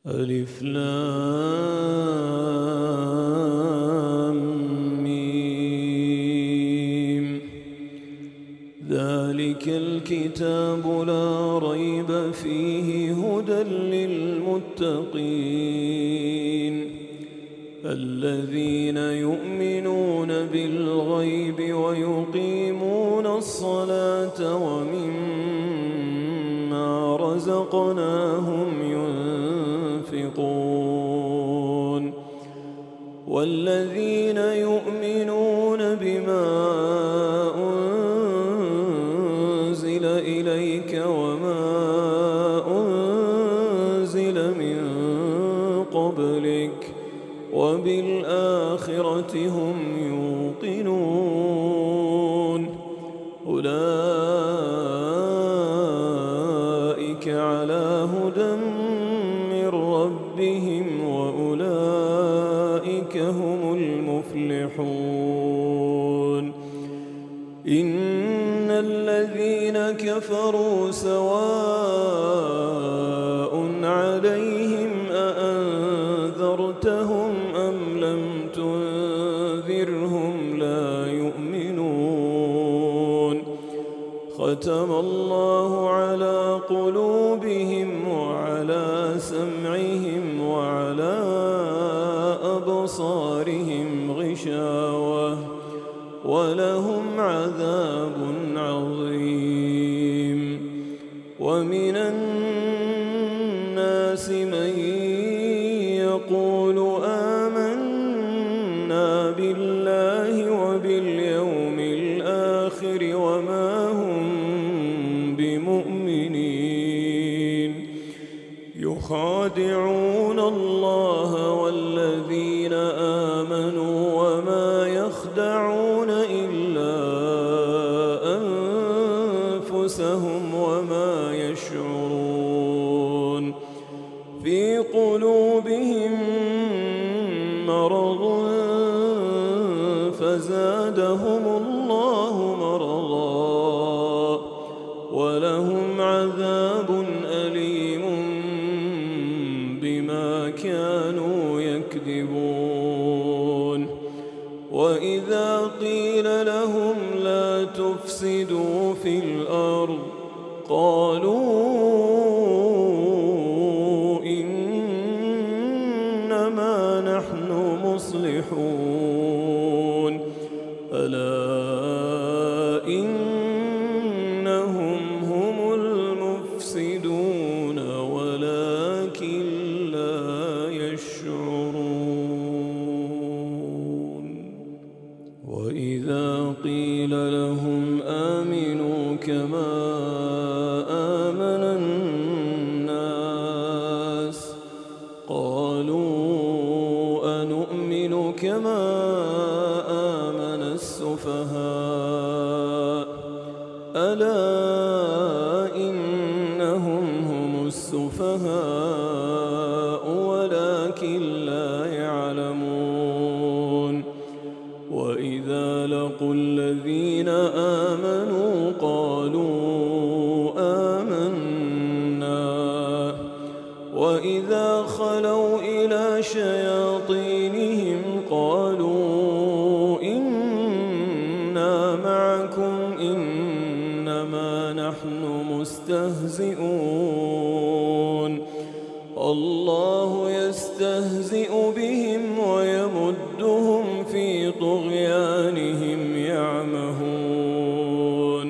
ألف لام ميم. ذلك الكتاب لا ريب فيه هدى للمتقين الذين يؤمنون بالغيب ويقيمون الصلاة ومما رزقناهم ينفقون والذين يؤمنون بما أنزل إليك وما أنزل من قبلك وبالآخرة هم يوقنون أولئك على هدى من ربهم وأولئك هم المفلحون إن الذين كفروا سواء عليهم أأنذرتهم أم لم تنذرهم لا يؤمنون ختم الله على قلوبهم وعلى سمعهم وعلى أبصارهم غشاوة ولهم عذاب عظيم ومن الناس من يقول آمنا بالله وباليوم الآخر وما هم بمؤمنين يخادعون الله والذين آمنوا وما يخدعون إلا أنفسهم وما يشعرون في قلوبهم مرض فزادهم الله مرضا ولهم عذاب أليم بما كانوا يكذبون وإذا قيل لهم لا تفسدوا في الأرض قالوا إنما نحن مصلحون ألا إنهم هم المفسدون ولكن لا يشعرون وإذا قيل لهم آمنوا كما آمن الناس قالوا أنؤمن كما آمن السفهاء ألا إنهم هم السفهاء ولكن لا يعلمون وإذا لقوا الذين آمنوا قالوا آمنا وإذا خلوا إلى شياطينهم قالوا إنا معكم إنما نحن مستهزئون الله يستهزئ بهم ويمدهم في طغيانهم يعمهون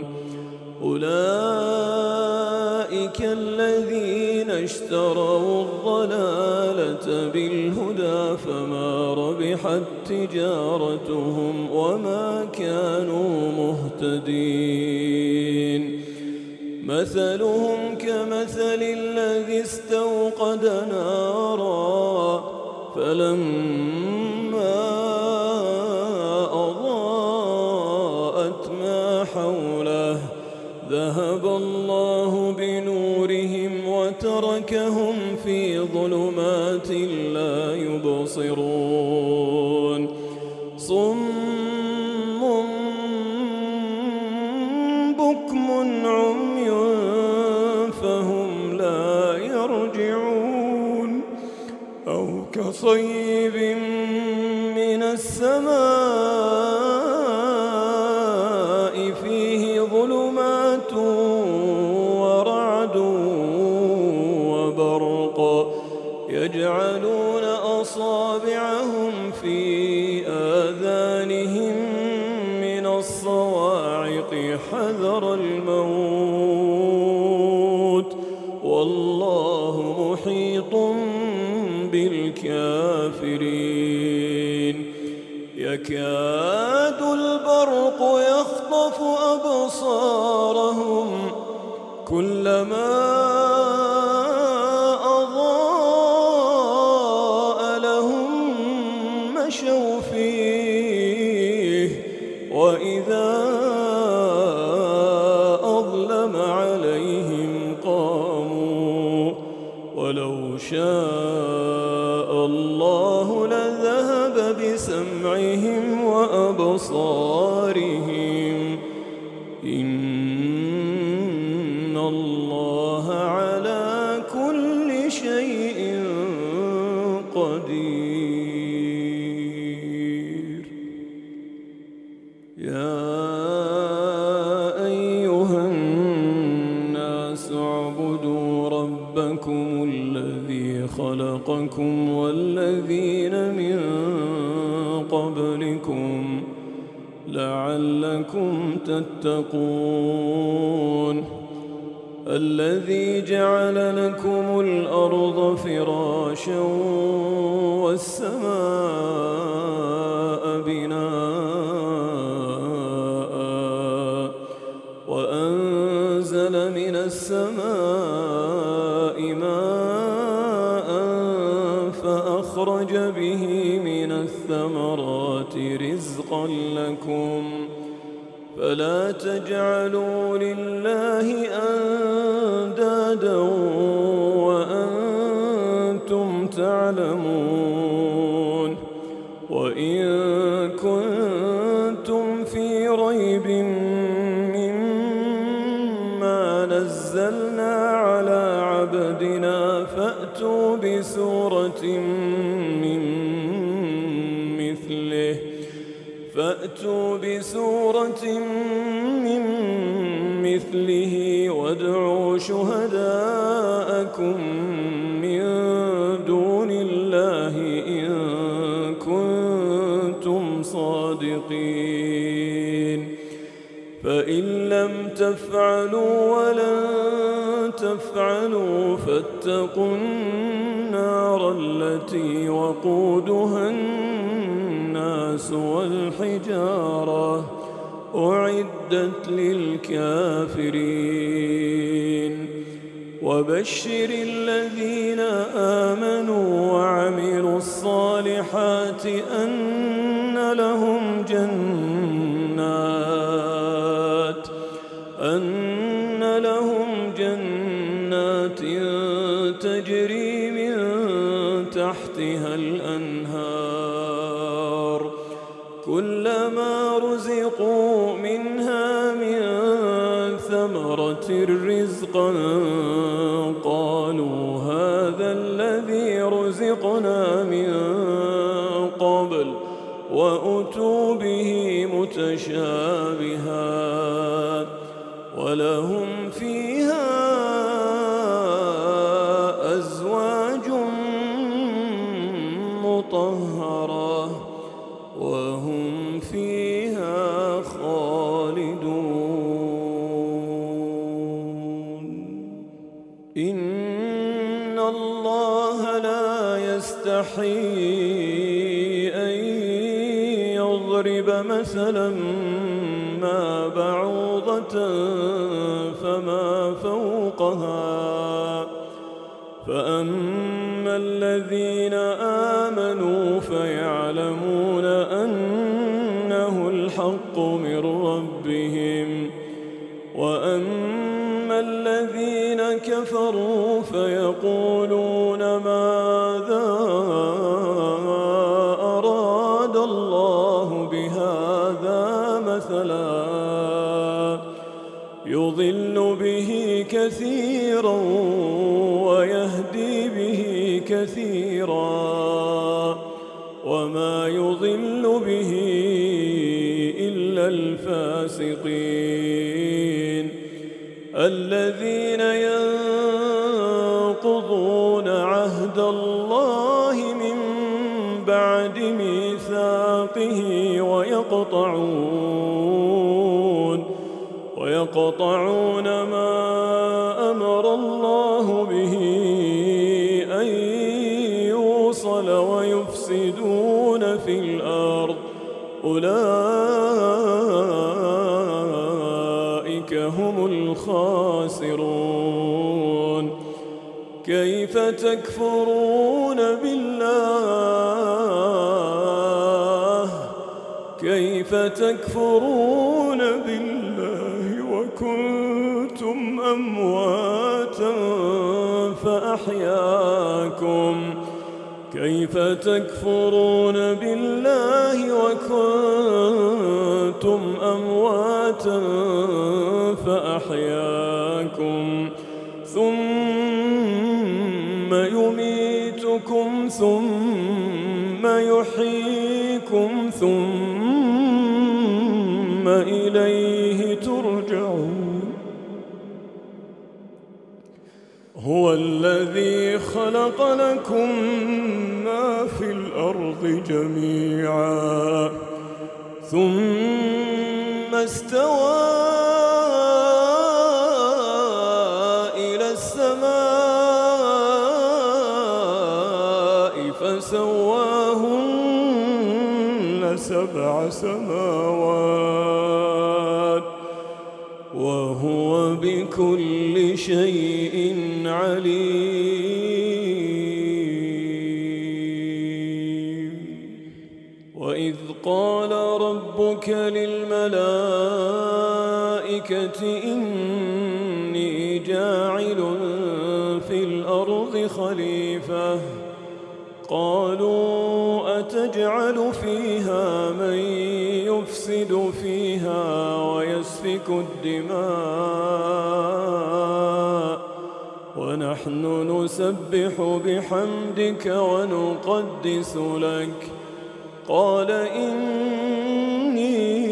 أولئك الذين اشتروا الضلالة بالهدى فما ربحت تجارتهم وما كانوا مهتدين مثلهم كمثل الذي استوقد نارا فلما أضاءت ما حوله ذهب الله بنورهم وتركهم في ظلمات لا يبصرون صم بكم عمي فهم لا يرجعون كصيب من السماء فيه ظلمات ورعد وبرق يجعلون أصابعهم في آذانهم من الصواعق حذر الموت والله محيط بالكافرين يكاد البرق يخطف أبصارهم كلما أضاء لهم مشوا فيه وإذا أظلم عليهم قاموا ولو شاء الله لذهب بسمعهم وأبصارهم إن الله على كل شيء قدير يا أيها الناس اعبدوا ربكم الذي خلقكم والذين من قبلكم لعلكم تتقون الذي جعل لكم الأرض فراشا والسماء بناء وأنزل من السماء ماء فأخرج به من الثمرات رزقا لكم فلا تجعلوا لله أندادا وأنتم تعلمون وإن كنتم في ريب مما نزلنا على عبدنا فأتوا بسورة من مثله وادعوا شهداءكم من دون الله إن كنتم صادقين فإن لم تفعلوا ولن تفعلوا فاتقوا النار التي وقودها الناس والحجارة أعدت للكافرين وبشر الذين آمنوا وعملوا الصالحات أن لهم جنات تجري من تحتها الأنهار كلما رزقوا منها من ثمرة رزقا قالوا هذا الذي رزقنا من قبل وأتوا به متشابها ولهم فيها أزواج مطهرة وهم فيها خالدون إن الله لا يستحيي أن يضرب مثلا ما بعوضة فما فوقها فأما الذين آمنوا فيعلمون أنه الحق من ربهم وأما الذين كفروا فيقولون ماذا أراد الله بهذا مثلا يضل به كثيرا ويهدي به كثيرا كثيرا وما يضل به إلا الفاسقين الذين ينقضون عهد الله من بعد ميثاقه ويقطعون ما أمر الله به أن يوصل ويفسدون في الأرض أولئك هم الخاسرون كيف تكفرون بالله وكنتم أمواتا فأحياكم ثم يميتكم ثم يحييكم ثم إليه ترجعون هو الذي خلق لكم ما في الأرض جميعا ثم استوى إلى السماء فسواهن 7 سماوات وهو بكل شيء عليم وإذ قال ربك للملائكة إني جاعل في الأرض خليفة قالوا أتجعل فيها من يفسد فيها ويسفك الدماء ونحن نسبح بحمدك ونقدس لك قال إني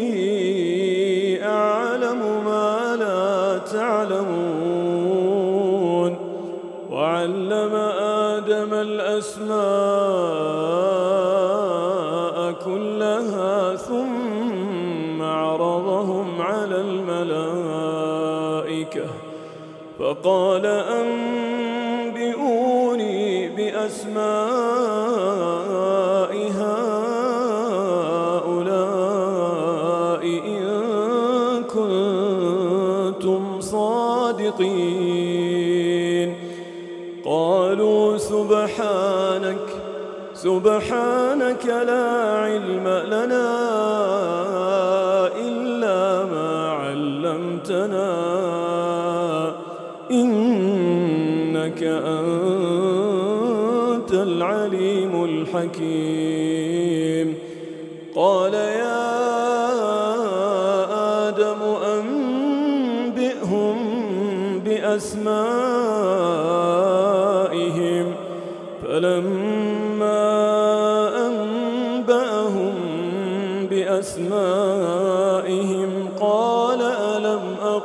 أعلم ما لا تعلمون وعلم آدم الأسماء كلها ثم عرضهم على الملائكة فقال أنبئوني بأسماء هؤلاء إن كنتم صادقين قالوا سبحانك لا علم لنا إلا ما علمتنا إنك أنت العليم الحكيم قال يا آدم أنبئهم بأسمائهم فلما أنبأهم بأسمائهم قال ألم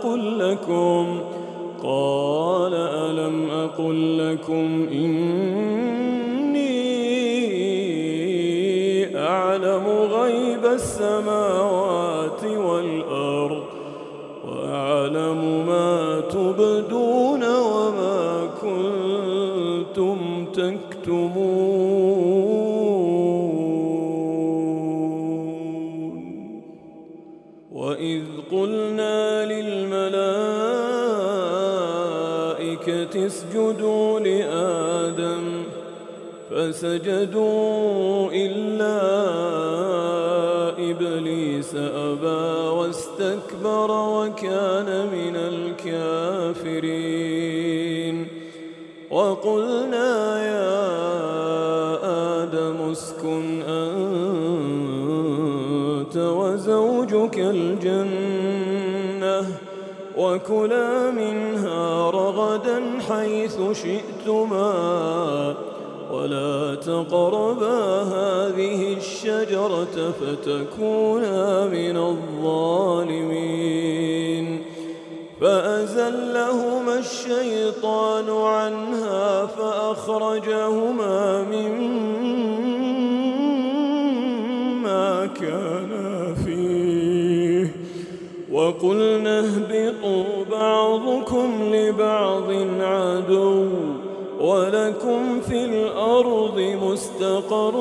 أقل لكم إني أعلم غيب السماوات والأرض وأعلم ما تبدون وما كنتم تكتمون وإذ قلنا للملائكة اسجدوا لآدم فسجدوا إلا إبليس أبى واستكبر وكان من الكافرين وقلنا يا آدم اسكن أنت وزوجك الجنة وكلا منها رغدا حيث شئتما ولا تقربا هذه الشجرة فتكونا من الظالمين فأزلهما الشيطان عنها فأخرجهما مما كانا فيه وقلنا اهبطوا بعضكم لبعض عدو ولكم في الأرض مستقر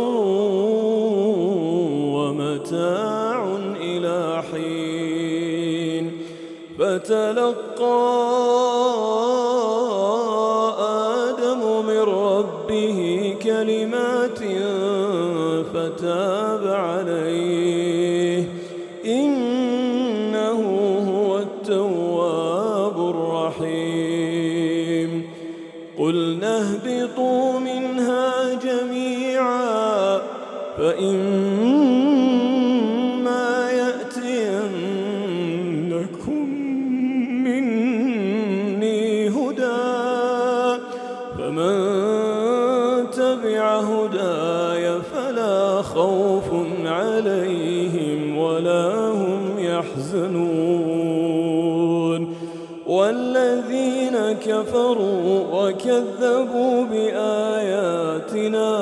ومتاع إلى حين فتلقى آدم من ربه كلمات فتاب عليه إنه هو التواب الرحيم قلنا اهبطوا منها جميعا فإما يأتينكم مني هدى فمن تبع هداي فلا خوف عليهم ولا هم يحزنون والذين كفروا وكذبوا بآياتنا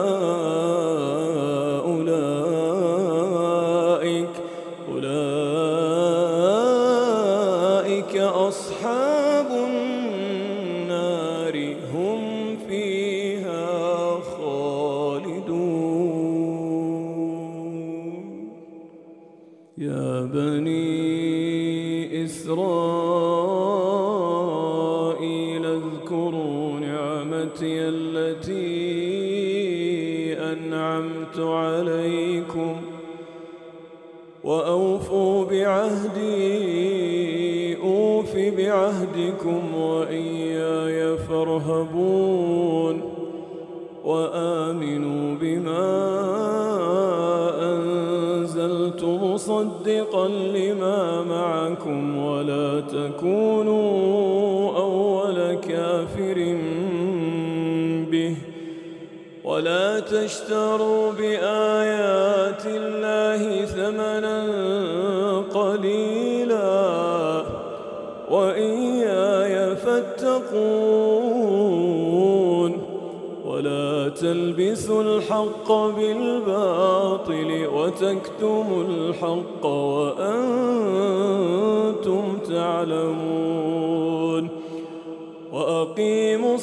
أولئك أصحاب النار هم فيها خالدون يا بني إسرائيل اذكروا نعمتي التي أنعمت عليكم وأوفوا بعهدي أوف بعهدكم وإياي فارهبون وآمنوا بما أنزلت مصدقا لما معكم ولا تكونوا أول كافر به ولا تشتروا بآيات الله ثمنا قليلا وإياي فاتقون ولا تلبسوا الحق بالباطل وتكتموا الحق وأنتم تعلمون وأقيموا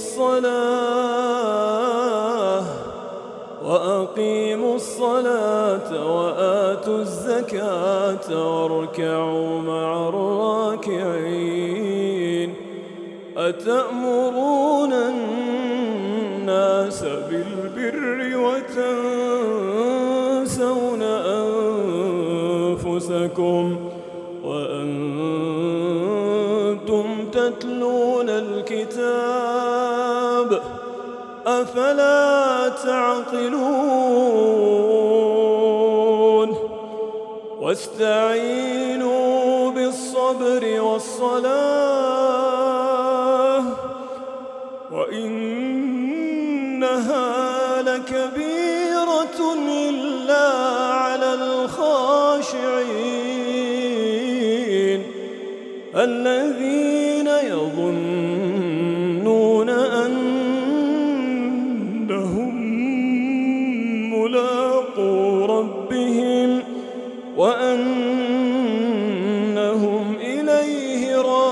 الصلاة وآتوا الزكاة واركعوا مع الراكعين أتأمرون الناس بالبر وتنسون أنفسكم وأنتم تتلون الكتاب أفلا تعقلون واستعينوا بالصبر والصلاة وإنها لكبيرة إلا على الخاشعين الذين يظنون أنهم ملاقو ربهم وأنهم إليه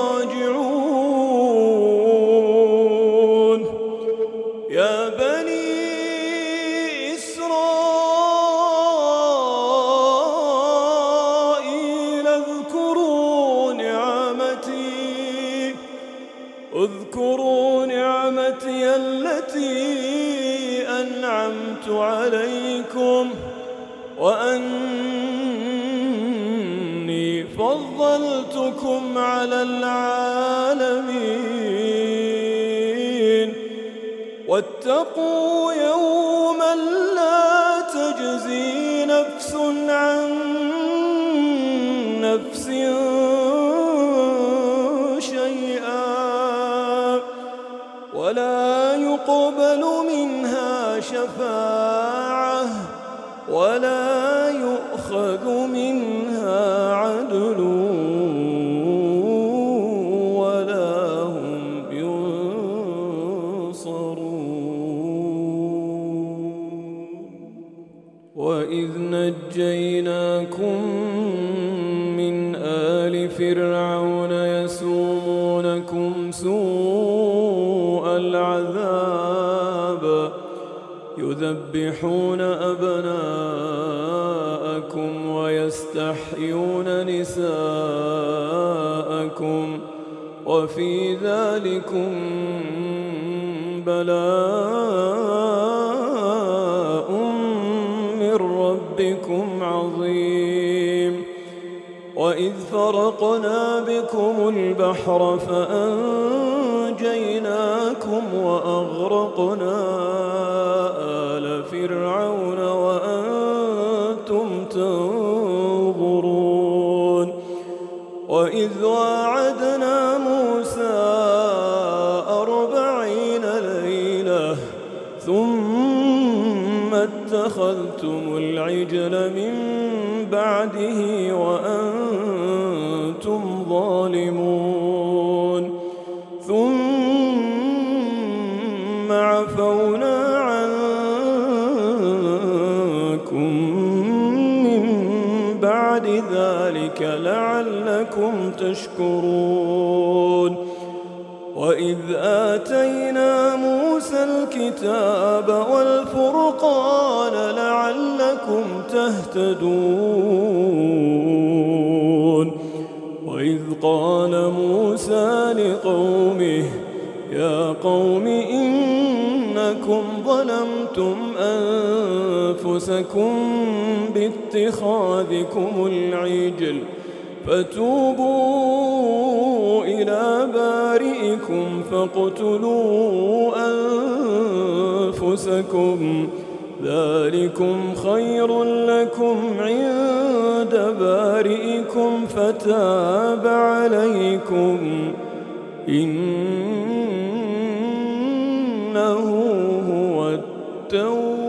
راجعون يا بني إسرائيل اذكروا نعمتي التي أنعمت عليكم وأني فضلتكم على العالمين واتقوا يوما لا تجزي نفس عن نفس شيئا ولا يقبل منها شفاعة شفاعة ولا يؤخذ منها عدل ولا هم ينصرون. وإذ نجيناكم من آل فرعون يسومونكم سوء العذاب يذبحون أبناءكم ويستحيون نساءكم وفي ذلكم بلاء من ربكم عظيم. وإذ فرقنا بكم البحر فأنجيناكم وأغرقنا آل فرعون وأنتم تنظرون. وإذ واعدنا موسى 40 ليلة ثم اتخذتم العجل من بعده وأنتم ظالمون. ثم عفونا عنكم من بعد ذلك لعلكم تشكرون. وإذ آتينا موسى الكتاب والفرقان لعلكم تهتدون. وإذ قال موسى لقومه يا قوم إنكم ظلمتم أنفسكم باتخاذكم العجل فتوبوا إلى بارئكم فاقتلوا أنفسكم ذلكم خير لكم عند بارئكم فتاب عليكم إنه هو التواب